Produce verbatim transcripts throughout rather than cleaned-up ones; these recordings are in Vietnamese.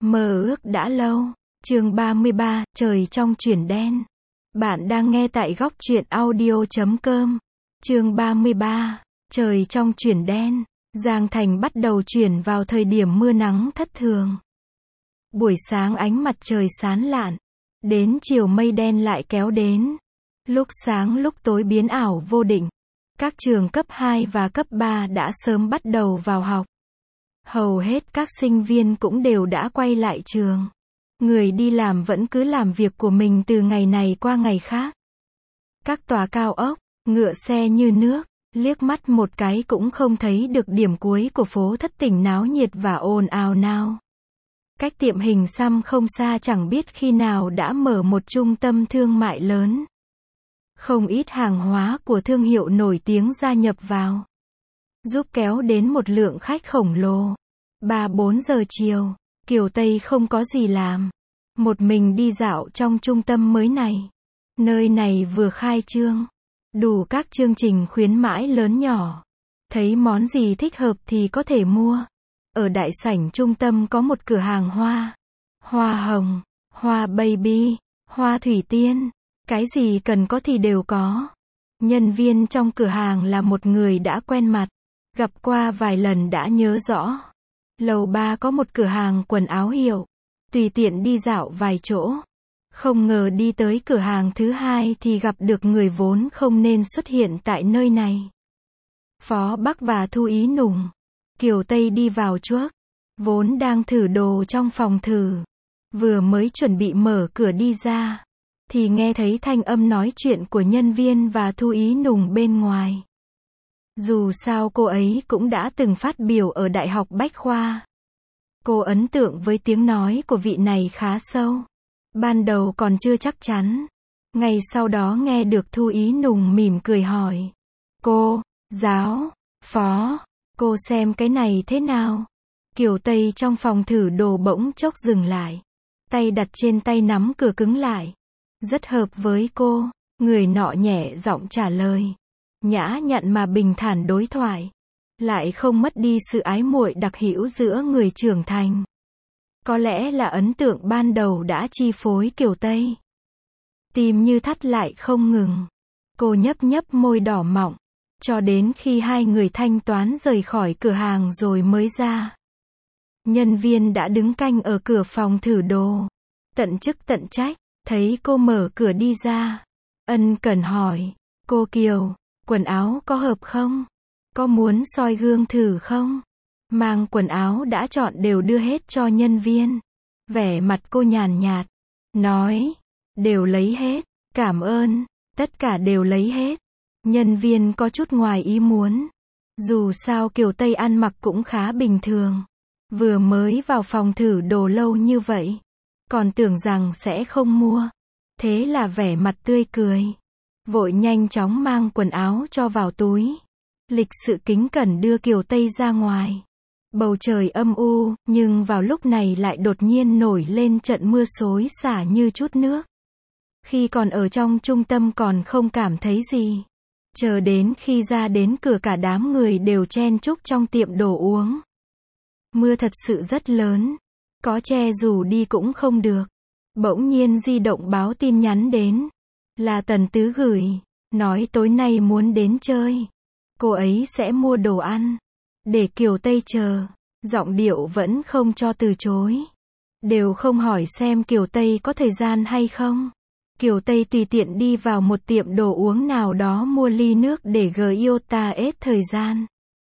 Mơ ước đã lâu. Chương ba mươi ba, trời trong chuyển đen. Bạn đang nghe tại góc truyện audio chấm com. Chương ba mươi ba, trời trong chuyển đen. Giang Thành bắt đầu chuyển vào thời điểm mưa nắng thất thường. Buổi sáng ánh mặt trời sáng lạn, đến chiều mây đen lại kéo đến. Lúc sáng lúc tối biến ảo vô định. Các trường cấp hai và cấp ba đã sớm bắt đầu vào học. Hầu hết các sinh viên cũng đều đã quay lại trường. Người đi làm vẫn cứ làm việc của mình từ ngày này qua ngày khác. Các tòa cao ốc, ngựa xe như nước, liếc mắt một cái cũng không thấy được điểm cuối của phố Thất Tình náo nhiệt và ồn ào nào. Cách tiệm hình xăm không xa chẳng biết khi nào đã mở một trung tâm thương mại lớn. Không ít hàng hóa của thương hiệu nổi tiếng gia nhập vào, giúp kéo đến một lượng khách khổng lồ. Ba bốn giờ chiều, Kiều Tây không có gì làm. Một mình đi dạo trong trung tâm mới này. Nơi này vừa khai trương. Đủ các chương trình khuyến mãi lớn nhỏ. Thấy món gì thích hợp thì có thể mua. Ở đại sảnh trung tâm có một cửa hàng hoa. Hoa hồng, hoa baby, hoa thủy tiên. Cái gì cần có thì đều có. Nhân viên trong cửa hàng là một người đã quen mặt. Gặp qua vài lần đã nhớ rõ. Lầu ba có một cửa hàng quần áo hiệu. Tùy tiện đi dạo vài chỗ. Không ngờ đi tới cửa hàng thứ hai thì gặp được người vốn không nên xuất hiện tại nơi này. Phó Bắc và Thu Ý Nùng. Kiều Tây đi vào trước. Vốn đang thử đồ trong phòng thử. Vừa mới chuẩn bị mở cửa đi ra. Thì nghe thấy thanh âm nói chuyện của nhân viên và Thu Ý Nùng bên ngoài. Dù sao cô ấy cũng đã từng phát biểu ở Đại học Bách Khoa. Cô ấn tượng với tiếng nói của vị này khá sâu. Ban đầu còn chưa chắc chắn. Ngay sau đó nghe được Thu Ý Nùng mỉm cười hỏi. Cô, giáo, phó, cô xem cái này thế nào? Kiều Tây trong phòng thử đồ bỗng chốc dừng lại. Tay đặt trên tay nắm cửa cứng lại. Rất hợp với cô, người nọ nhẹ giọng trả lời. Nhã nhặn mà bình thản đối thoại. Lại không mất đi sự ái muội đặc hữu giữa người trưởng thành. Có lẽ là ấn tượng ban đầu đã chi phối Kiều Tây. Tim như thắt lại không ngừng. Cô nhấp nhấp môi đỏ mọng. Cho đến khi hai người thanh toán rời khỏi cửa hàng rồi mới ra. Nhân viên đã đứng canh ở cửa phòng thử đồ. Tận chức tận trách. Thấy cô mở cửa đi ra. Ân cần hỏi. Cô Kiều, quần áo có hợp không? Có muốn soi gương thử không? Mang quần áo đã chọn đều đưa hết cho nhân viên. Vẻ mặt cô nhàn nhạt. Nói. Đều lấy hết. Cảm ơn. Tất cả đều lấy hết. Nhân viên có chút ngoài ý muốn. Dù sao Kiều Tây ăn mặc cũng khá bình thường. Vừa mới vào phòng thử đồ lâu như vậy. Còn tưởng rằng sẽ không mua. Thế là vẻ mặt tươi cười. Vội nhanh chóng mang quần áo cho vào túi. Lịch sự kính cẩn đưa Kiều Tây ra ngoài. Bầu trời âm u, nhưng vào lúc này lại đột nhiên nổi lên trận mưa xối xả như chút nước. Khi còn ở trong trung tâm còn không cảm thấy gì. Chờ đến khi ra đến cửa cả đám người đều chen chúc trong tiệm đồ uống. Mưa thật sự rất lớn. Có che dù đi cũng không được. Bỗng nhiên di động báo tin nhắn đến. Là Tần Tứ gửi. Nói tối nay muốn đến chơi. Cô ấy sẽ mua đồ ăn. Để Kiều Tây chờ. Giọng điệu vẫn không cho từ chối. Đều không hỏi xem Kiều Tây có thời gian hay không. Kiều Tây tùy tiện đi vào một tiệm đồ uống nào đó mua ly nước để giota ết thời gian.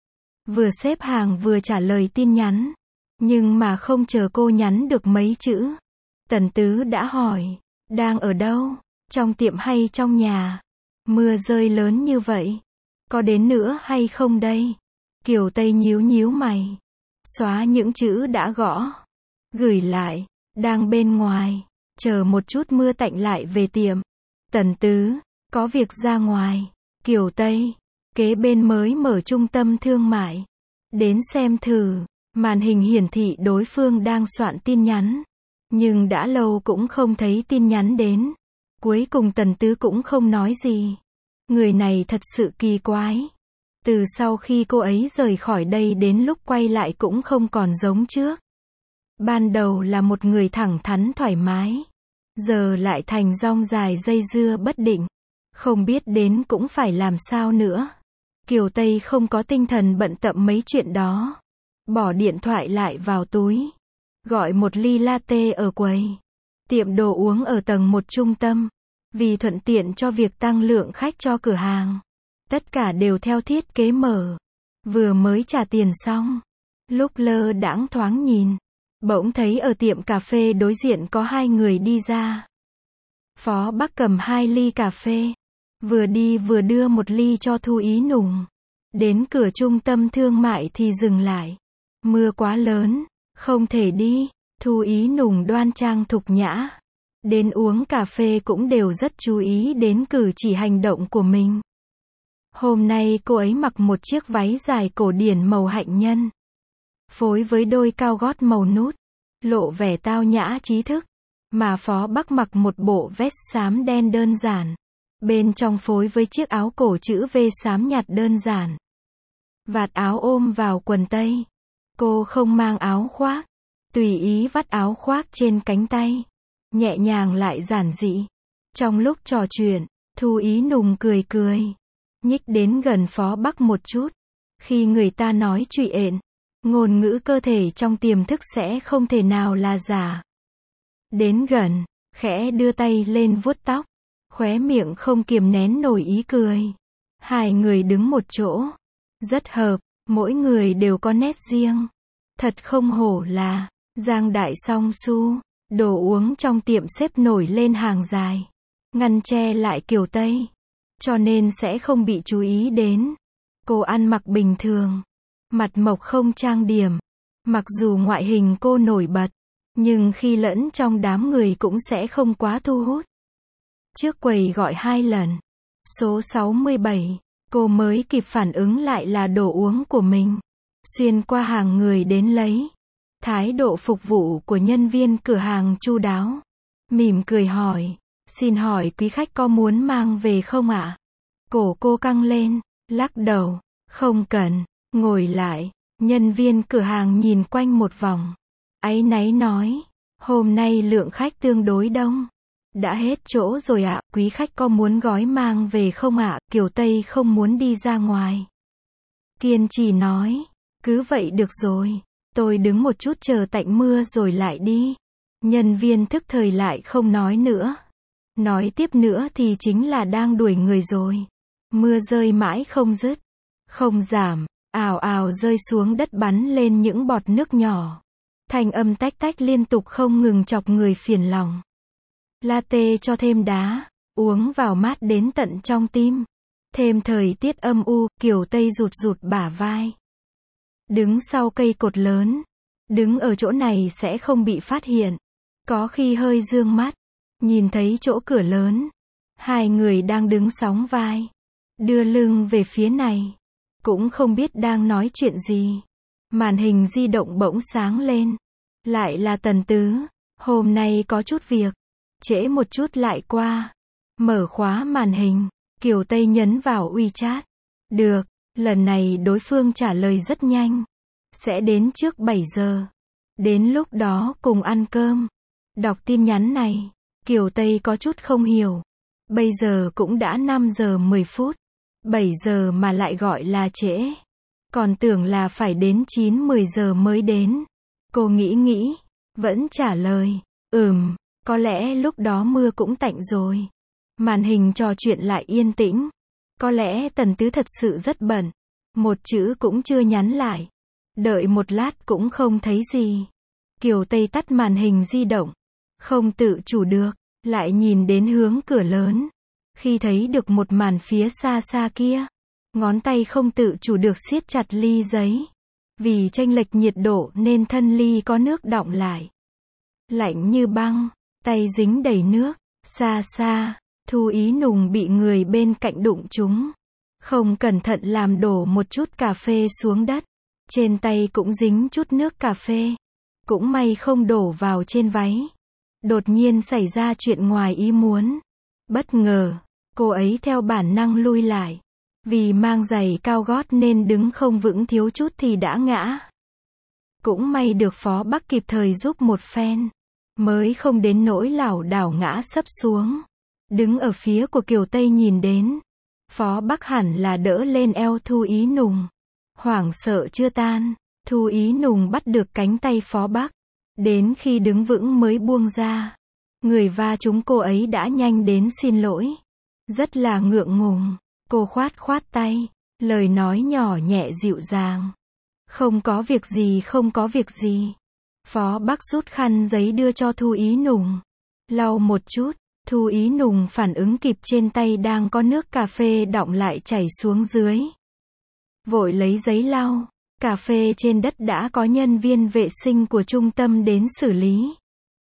Vừa xếp hàng vừa trả lời tin nhắn. Nhưng mà không chờ cô nhắn được mấy chữ. Tần Tứ đã hỏi. Đang ở đâu? Trong tiệm hay trong nhà? Mưa rơi lớn như vậy. Có đến nữa hay không đây? Kiều Tây nhíu nhíu mày. Xóa những chữ đã gõ. Gửi lại. Đang bên ngoài. Chờ một chút mưa tạnh lại về tiệm. Tần Tứ. Có việc ra ngoài. Kiều Tây. Kế bên mới mở trung tâm thương mại. Đến xem thử. Màn hình hiển thị đối phương đang soạn tin nhắn. Nhưng đã lâu cũng không thấy tin nhắn đến. Cuối cùng Tần Tứ cũng không nói gì. Người này thật sự kỳ quái. Từ sau khi cô ấy rời khỏi đây đến lúc quay lại cũng không còn giống trước. Ban đầu là một người thẳng thắn thoải mái, giờ lại thành dong dài dây dưa bất định. Không biết đến cũng phải làm sao nữa. Kiều Tây không có tinh thần bận tâm mấy chuyện đó. Bỏ điện thoại lại vào túi. Gọi một ly latte ở quầy. Tiệm đồ uống ở tầng một trung tâm. Vì thuận tiện cho việc tăng lượng khách cho cửa hàng. Tất cả đều theo thiết kế mở. Vừa mới trả tiền xong. Lúc lơ đãng thoáng nhìn. Bỗng thấy ở tiệm cà phê đối diện có hai người đi ra. Phó Bắc cầm hai ly cà phê. Vừa đi vừa đưa một ly cho Thu Ý Nùng. Đến cửa trung tâm thương mại thì dừng lại. Mưa quá lớn, không thể đi. Thu Ý Nùng đoan trang thục nhã. Đến uống cà phê cũng đều rất chú ý đến cử chỉ hành động của mình. Hôm nay cô ấy mặc một chiếc váy dài cổ điển màu hạnh nhân. Phối với đôi cao gót màu nút. Lộ vẻ tao nhã trí thức. Mà Phó Bắc mặc một bộ vest xám đen đơn giản. Bên trong phối với chiếc áo cổ chữ V xám nhạt đơn giản. Vạt áo ôm vào quần tây. Cô không mang áo khoác. Tùy ý vắt áo khoác trên cánh tay. Nhẹ nhàng lại giản dị. Trong lúc trò chuyện, Thu Ý Nùng cười cười. Nhích đến gần Phó Bắc một chút. Khi người ta nói chuyện, ngôn ngữ cơ thể trong tiềm thức sẽ không thể nào là giả. Đến gần, khẽ đưa tay lên vuốt tóc. Khóe miệng không kiềm nén nổi ý cười. Hai người đứng một chỗ. Rất hợp, mỗi người đều có nét riêng. Thật không hổ là Giang Đại Song Su. Đồ uống trong tiệm xếp nổi lên hàng dài. Ngăn che lại Kiều Tây. Cho nên sẽ không bị chú ý đến. Cô ăn mặc bình thường. Mặt mộc không trang điểm. Mặc dù ngoại hình cô nổi bật. Nhưng khi lẫn trong đám người cũng sẽ không quá thu hút. Trước quầy gọi hai lần. Số sáu mươi bảy. Cô mới kịp phản ứng lại là đồ uống của mình. Xuyên qua hàng người đến lấy. Thái độ phục vụ của nhân viên cửa hàng chu đáo. Mỉm cười hỏi. Xin hỏi quý khách có muốn mang về không ạ? Cổ cô căng lên. Lắc đầu. Không cần. Ngồi lại. Nhân viên cửa hàng nhìn quanh một vòng. Áy náy nói. Hôm nay lượng khách tương đối đông. Đã hết chỗ rồi ạ, quý khách có muốn gói mang về không ạ? Kiều Tây không muốn đi ra ngoài. Kiên trì nói. Cứ vậy được rồi. Tôi đứng một chút chờ tạnh mưa rồi lại đi. Nhân viên thức thời lại không nói nữa. Nói tiếp nữa thì chính là đang đuổi người rồi. Mưa rơi mãi không dứt. Không giảm. Ào ào rơi xuống đất bắn lên những bọt nước nhỏ. Thanh âm tách tách liên tục không ngừng chọc người phiền lòng. Latte cho thêm đá, uống vào mát đến tận trong tim. Thêm thời tiết âm u, Kiều Tây rụt rụt bả vai. Đứng sau cây cột lớn. Đứng ở chỗ này sẽ không bị phát hiện. Có khi hơi dương mắt. Nhìn thấy chỗ cửa lớn. Hai người đang đứng sóng vai. Đưa lưng về phía này. Cũng không biết đang nói chuyện gì. Màn hình di động bỗng sáng lên. Lại là Tần Tứ. Hôm nay có chút việc. Trễ một chút lại qua. Mở khóa màn hình. Kiều Tây nhấn vào WeChat. Được. Lần này đối phương trả lời rất nhanh. Sẽ đến trước bảy giờ. Đến lúc đó cùng ăn cơm. Đọc tin nhắn này. Kiều Tây có chút không hiểu. Bây giờ cũng đã năm giờ mười phút. bảy giờ mà lại gọi là trễ. Còn tưởng là phải đến chín mười giờ mới đến. Cô nghĩ nghĩ. Vẫn trả lời. Ừm. Có lẽ lúc đó mưa cũng tạnh rồi. Màn hình trò chuyện lại yên tĩnh. Có lẽ Tần Tứ thật sự rất bận. Một chữ cũng chưa nhắn lại. Đợi một lát cũng không thấy gì. Kiều Tây tắt màn hình di động. Không tự chủ được. Lại nhìn đến hướng cửa lớn. Khi thấy được một màn phía xa xa kia. Ngón tay không tự chủ được siết chặt ly giấy. Vì chênh lệch nhiệt độ nên thân ly có nước đọng lại. Lạnh như băng. Tay dính đầy nước. Xa xa. Thu Ý Nùng bị người bên cạnh đụng trúng. Không cẩn thận làm đổ một chút cà phê xuống đất. Trên tay cũng dính chút nước cà phê. Cũng may không đổ vào trên váy. Đột nhiên xảy ra chuyện ngoài ý muốn. Bất ngờ. Cô ấy theo bản năng lui lại. Vì mang giày cao gót nên đứng không vững thiếu chút thì đã ngã. Cũng may được Phó Bắc kịp thời giúp một phen, mới không đến nỗi lảo đảo ngã sấp xuống. Đứng ở phía của Kiều Tây nhìn đến, Phó Bắc hẳn là đỡ lên eo Thu Ý Nùng. Hoảng sợ chưa tan, Thu Ý Nùng bắt được cánh tay Phó Bắc, đến khi đứng vững mới buông ra. Người va trúng cô ấy đã nhanh đến xin lỗi. Rất là ngượng ngùng, cô khoát khoát tay, lời nói nhỏ nhẹ dịu dàng. Không có việc gì, không có việc gì. Phó Bắc rút khăn giấy đưa cho Thu Ý Nùng. Lau một chút, Thu Ý Nùng phản ứng kịp, trên tay đang có nước cà phê đọng lại chảy xuống dưới. Vội lấy giấy lau, cà phê trên đất đã có nhân viên vệ sinh của trung tâm đến xử lý.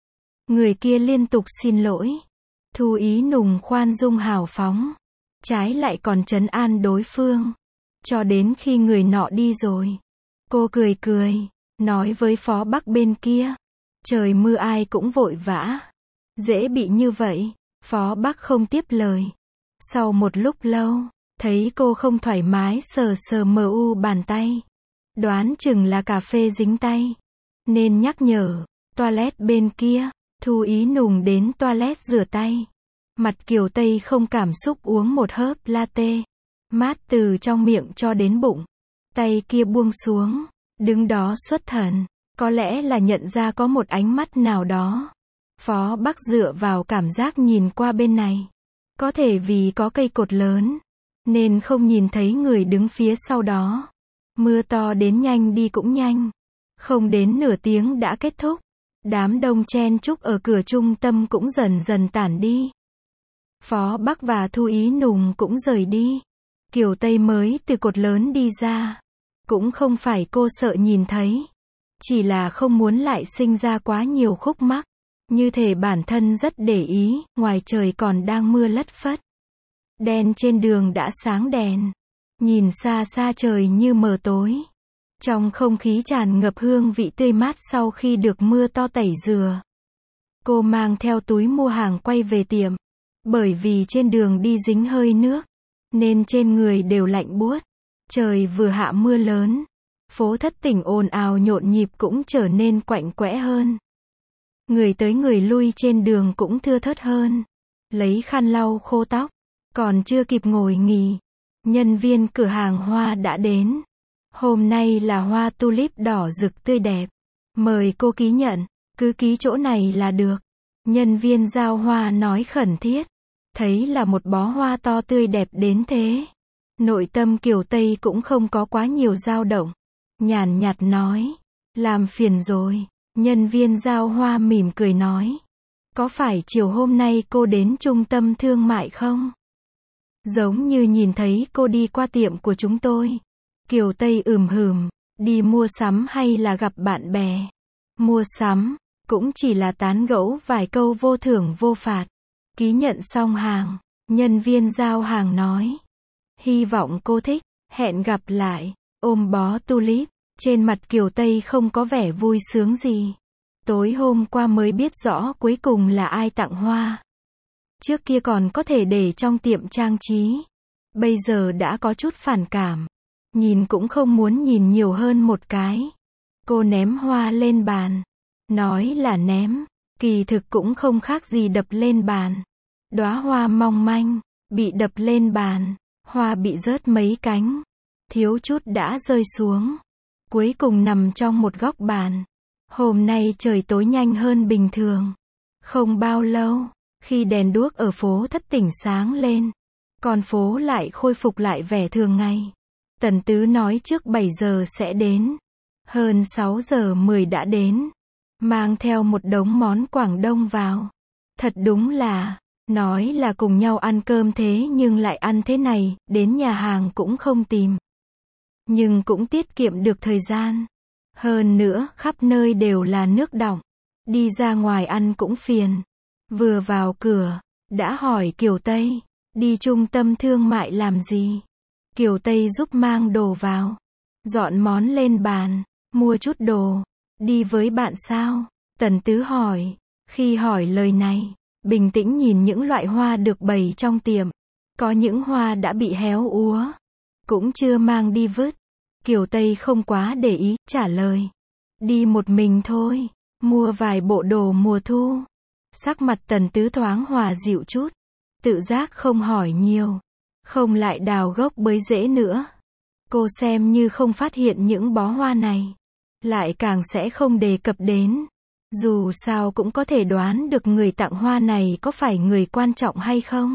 Người kia liên tục xin lỗi. Thu Ý Nùng khoan dung hào phóng, trái lại còn trấn an đối phương. Cho đến khi người nọ đi rồi, cô cười cười, nói với Phó Bắc bên kia, trời mưa ai cũng vội vã, dễ bị như vậy. Phó Bắc không tiếp lời. Sau một lúc lâu, thấy cô không thoải mái sờ sờ mờ u bàn tay, đoán chừng là cà phê dính tay, nên nhắc nhở. Toilet bên kia, Thu Ý Nùng đến toilet rửa tay. Mặt Kiều Tây không cảm xúc uống một hớp latte, mát từ trong miệng cho đến bụng. Tay kia buông xuống, đứng đó xuất thần, có lẽ là nhận ra có một ánh mắt nào đó. Phó Bắc dựa vào cảm giác nhìn qua bên này. Có thể vì có cây cột lớn, nên không nhìn thấy người đứng phía sau đó. Mưa to đến nhanh đi cũng nhanh. Không đến nửa tiếng đã kết thúc. Đám đông chen chúc ở cửa trung tâm cũng dần dần tản đi. Phó Bắc và Thu Ý Nùng cũng rời đi. Kiều Tây mới từ cột lớn đi ra. Cũng không phải cô sợ nhìn thấy, chỉ là không muốn lại sinh ra quá nhiều khúc mắc. Như thể bản thân rất để ý, ngoài trời còn đang mưa lất phất. Đèn trên đường đã sáng đèn. Nhìn xa xa trời như mờ tối. Trong không khí tràn ngập hương vị tươi mát sau khi được mưa to tẩy rửa. Cô mang theo túi mua hàng quay về tiệm. Bởi vì trên đường đi dính hơi nước, nên trên người đều lạnh buốt. Trời vừa hạ mưa lớn. Phố Thất Tỉnh ồn ào nhộn nhịp cũng trở nên quạnh quẽ hơn. Người tới người lui trên đường cũng thưa thớt hơn. Lấy khăn lau khô tóc. Còn chưa kịp ngồi nghỉ, nhân viên cửa hàng hoa đã đến. Hôm nay là hoa tulip đỏ rực tươi đẹp. Mời cô ký nhận, cứ ký chỗ này là được. Nhân viên giao hoa nói khẩn thiết. Thấy là một bó hoa to tươi đẹp đến thế. Nội tâm Kiều Tây cũng không có quá nhiều dao động. Nhàn nhạt nói, làm phiền rồi. Nhân viên giao hoa mỉm cười nói, có phải chiều hôm nay cô đến trung tâm thương mại không? Giống như nhìn thấy cô đi qua tiệm của chúng tôi. Kiều Tây ừm hừm, đi mua sắm hay là gặp bạn bè? Mua sắm, cũng chỉ là tán gẫu vài câu vô thưởng vô phạt. Ký nhận xong hàng, nhân viên giao hàng nói, hy vọng cô thích, hẹn gặp lại. Ôm bó tulip, trên mặt Kiều Tây không có vẻ vui sướng gì. Tối hôm qua mới biết rõ cuối cùng là ai tặng hoa. Trước kia còn có thể để trong tiệm trang trí. Bây giờ đã có chút phản cảm. Nhìn cũng không muốn nhìn nhiều hơn một cái. Cô ném hoa lên bàn. Nói là ném, kỳ thực cũng không khác gì đập lên bàn. Đóa hoa mong manh, bị đập lên bàn. Hoa bị rớt mấy cánh. Thiếu chút đã rơi xuống. Cuối cùng nằm trong một góc bàn. Hôm nay trời tối nhanh hơn bình thường. Không bao lâu, khi đèn đuốc ở phố Thất Tỉnh sáng lên, con phố lại khôi phục lại vẻ thường ngày. Tần Tứ nói trước bảy giờ sẽ đến. Hơn sáu giờ mười đã đến. Mang theo một đống món Quảng Đông vào. Thật đúng là, nói là cùng nhau ăn cơm thế nhưng lại ăn thế này, đến nhà hàng cũng không tìm. Nhưng cũng tiết kiệm được thời gian. Hơn nữa, khắp nơi đều là nước đọng. Đi ra ngoài ăn cũng phiền. Vừa vào cửa, đã hỏi Kiều Tây, đi trung tâm thương mại làm gì? Kiều Tây giúp mang đồ vào. Dọn món lên bàn, mua chút đồ. Đi với bạn sao? Tần Tứ hỏi. Khi hỏi lời này, bình tĩnh nhìn những loại hoa được bày trong tiệm. Có những hoa đã bị héo úa, cũng chưa mang đi vứt. Kiều Tây không quá để ý, trả lời. Đi một mình thôi. Mua vài bộ đồ mùa thu. Sắc mặt Tần Tứ thoáng hòa dịu chút. Tự giác không hỏi nhiều. Không lại đào gốc bới rễ nữa. Cô xem như không phát hiện những bó hoa này. Lại càng sẽ không đề cập đến. Dù sao cũng có thể đoán được người tặng hoa này có phải người quan trọng hay không.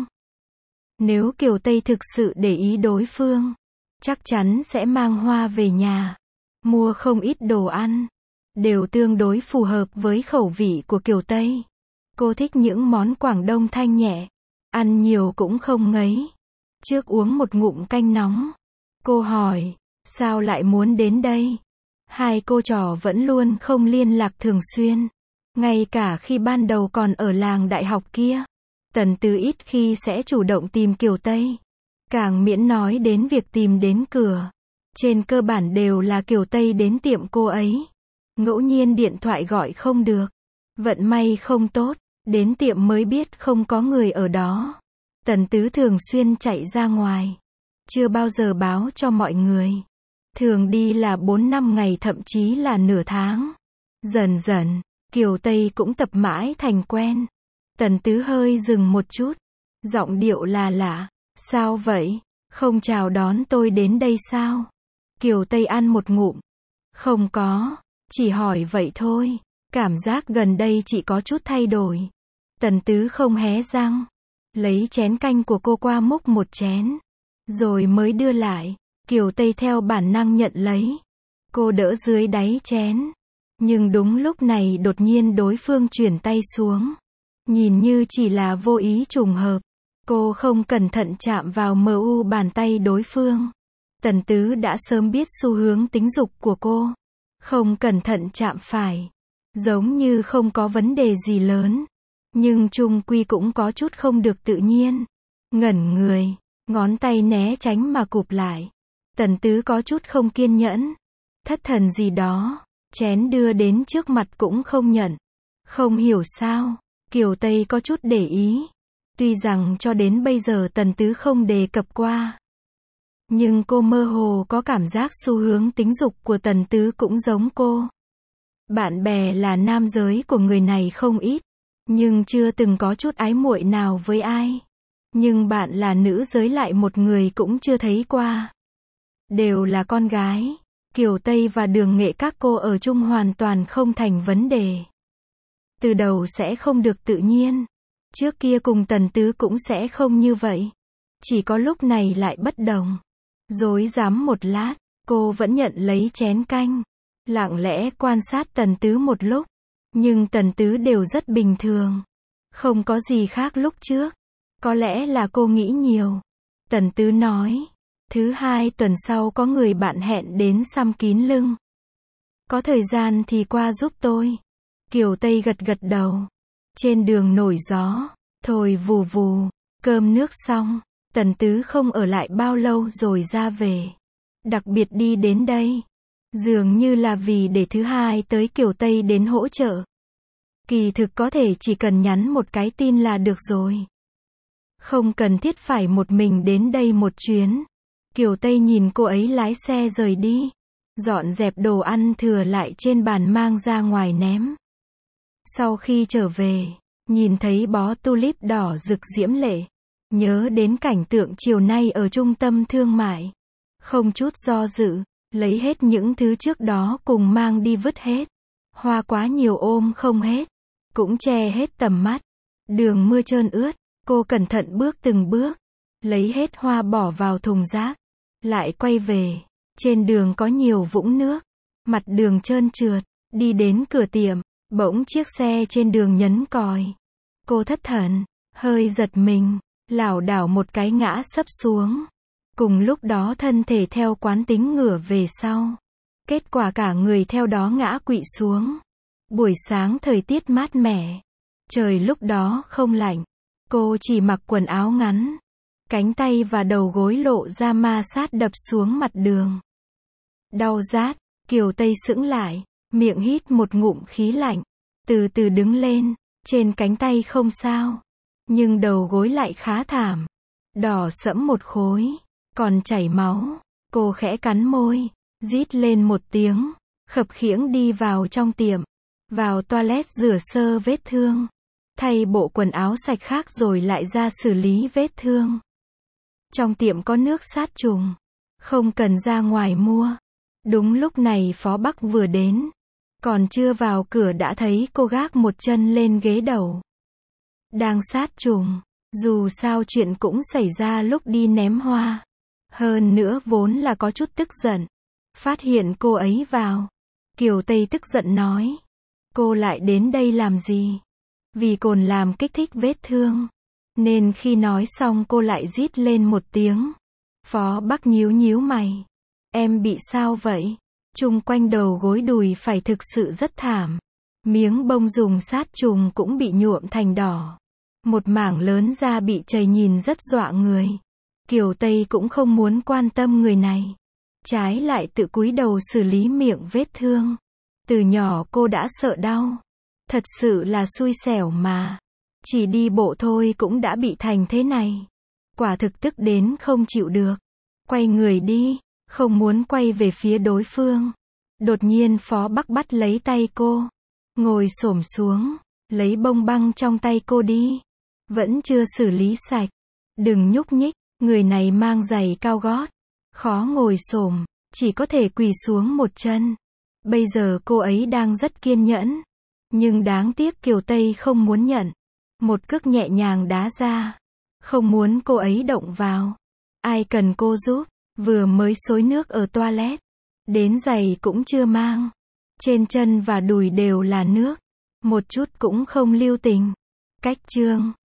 Nếu Kiều Tây thực sự để ý đối phương, chắc chắn sẽ mang hoa về nhà. Mua không ít đồ ăn. Đều tương đối phù hợp với khẩu vị của Kiều Tây. Cô thích những món Quảng Đông thanh nhẹ. Ăn nhiều cũng không ngấy. Trước uống một ngụm canh nóng. Cô hỏi, sao lại muốn đến đây? Hai cô trò vẫn luôn không liên lạc thường xuyên. Ngay cả khi ban đầu còn ở làng đại học kia. Tần Tứ ít khi sẽ chủ động tìm Kiều Tây. Càng miễn nói đến việc tìm đến cửa. Trên cơ bản đều là Kiều Tây đến tiệm cô ấy. Ngẫu nhiên điện thoại gọi không được. Vận may không tốt. Đến tiệm mới biết không có người ở đó. Tần Tứ thường xuyên chạy ra ngoài. Chưa bao giờ báo cho mọi người. Thường đi là bốn năm ngày thậm chí là nửa tháng. Dần dần, Kiều Tây cũng tập mãi thành quen. Tần Tứ hơi dừng một chút. Giọng điệu là lạ. Sao vậy? Không chào đón tôi đến đây sao? Kiều Tây ăn một ngụm. Không có. Chỉ hỏi vậy thôi. Cảm giác gần đây chỉ có chút thay đổi. Tần Tứ không hé răng. Lấy chén canh của cô qua múc một chén. Rồi mới đưa lại. Kiều Tây theo bản năng nhận lấy. Cô đỡ dưới đáy chén. Nhưng đúng lúc này đột nhiên đối phương chuyển tay xuống. Nhìn như chỉ là vô ý trùng hợp. Cô không cẩn thận chạm vào mờ u bàn tay đối phương. Tần Tứ đã sớm biết xu hướng tính dục của cô. Không cẩn thận chạm phải. Giống như không có vấn đề gì lớn. Nhưng chung quy cũng có chút không được tự nhiên. Ngẩn người. Ngón tay né tránh mà cụp lại. Tần Tứ có chút không kiên nhẫn. Thất thần gì đó. Chén đưa đến trước mặt cũng không nhận. Không hiểu sao. Kiều Tây có chút để ý. Tuy rằng cho đến bây giờ Tần Tứ không đề cập qua. Nhưng cô mơ hồ có cảm giác xu hướng tính dục của Tần Tứ cũng giống cô. Bạn bè là nam giới của người này không ít. Nhưng chưa từng có chút ái muội nào với ai. Nhưng bạn là nữ giới lại một người cũng chưa thấy qua. Đều là con gái. Kiều Tây và Đường Nghệ các cô ở chung hoàn toàn không thành vấn đề. Từ đầu sẽ không được tự nhiên. Trước kia cùng Tần Tứ cũng sẽ không như vậy. Chỉ có lúc này lại bất đồng. Rối rắm một lát, cô vẫn nhận lấy chén canh. Lặng lẽ quan sát Tần Tứ một lúc. Nhưng Tần Tứ đều rất bình thường. Không có gì khác lúc trước. Có lẽ là cô nghĩ nhiều. Tần Tứ nói. Thứ hai tuần sau có người bạn hẹn đến xăm kín lưng. Có thời gian thì qua giúp tôi. Kiều Tây gật gật đầu. Trên đường nổi gió. Thổi vù vù. Cơm nước xong. Tần Tứ không ở lại bao lâu rồi ra về. Đặc biệt đi đến đây. Dường như là vì để thứ hai tới Kiều Tây đến hỗ trợ. Kỳ thực có thể chỉ cần nhắn một cái tin là được rồi. Không cần thiết phải một mình đến đây một chuyến. Kiều Tây nhìn cô ấy lái xe rời đi. Dọn dẹp đồ ăn thừa lại trên bàn mang ra ngoài ném. Sau khi trở về, nhìn thấy bó tulip đỏ rực diễm lệ. Nhớ đến cảnh tượng chiều nay ở trung tâm thương mại. Không chút do dự, lấy hết những thứ trước đó cùng mang đi vứt hết. Hoa quá nhiều ôm không hết. Cũng che hết tầm mắt. Đường mưa trơn ướt, cô cẩn thận bước từng bước. Lấy hết hoa bỏ vào thùng rác. Lại quay về. Trên đường có nhiều vũng nước. Mặt đường trơn trượt. Đi đến cửa tiệm. Bỗng chiếc xe trên đường nhấn còi. Cô thất thần. Hơi giật mình. Lảo đảo một cái ngã sấp xuống. Cùng lúc đó thân thể theo quán tính ngửa về sau. Kết quả cả người theo đó ngã quỵ xuống. Buổi sáng thời tiết mát mẻ. Trời lúc đó không lạnh. Cô chỉ mặc quần áo ngắn. Cánh tay và đầu gối lộ ra ma sát đập xuống mặt đường. Đau rát. Kiều Tây sững lại. Miệng hít một ngụm khí lạnh. Từ từ đứng lên. Trên cánh tay không sao. Nhưng đầu gối lại khá thảm. Đỏ sẫm một khối. Còn chảy máu. Cô khẽ cắn môi. Rít lên một tiếng. khập khiễng đi vào trong tiệm, vào toilet rửa sơ vết thương, thay bộ quần áo sạch khác rồi lại ra xử lý vết thương. Trong tiệm có nước sát trùng, không cần ra ngoài mua. Đúng lúc này Phó Bắc vừa đến, còn chưa vào cửa đã thấy cô gác một chân lên ghế đầu. Đang sát trùng, dù sao chuyện cũng xảy ra lúc đi ném hoa. Hơn nữa vốn là có chút tức giận. Phát hiện cô ấy vào, Kiều Tây tức giận nói, cô lại đến đây làm gì? Vì cồn làm kích thích vết thương, nên khi nói xong cô lại rít lên một tiếng. Phó Bắc nhíu nhíu mày. Em bị sao vậy? Chung quanh đầu gối đùi phải thực sự rất thảm. Miếng bông dùng sát trùng cũng bị nhuộm thành đỏ. Một mảng lớn da bị chảy nhìn rất dọa người. Kiều Tây cũng không muốn quan tâm người này. Trái lại tự cúi đầu xử lý miệng vết thương. Từ nhỏ cô đã sợ đau. Thật sự là xui xẻo mà. Chỉ đi bộ thôi cũng đã bị thành thế này. Quả thực tức đến không chịu được. Quay người đi, không muốn quay về phía đối phương. Đột nhiên Phó Bắc bắt lấy tay cô. Ngồi xổm xuống, lấy bông băng trong tay cô đi. Vẫn chưa xử lý sạch. Đừng nhúc nhích, người này mang giày cao gót. Khó ngồi xổm, chỉ có thể quỳ xuống một chân. Bây giờ cô ấy đang rất kiên nhẫn. Nhưng đáng tiếc Kiều Tây không muốn nhận. Một cước nhẹ nhàng đá ra. Không muốn cô ấy động vào. Ai cần cô giúp, vừa mới xối nước ở toilet. Đến giày cũng chưa mang. Trên chân và đùi đều là nước. Một chút cũng không lưu tình. Cách chương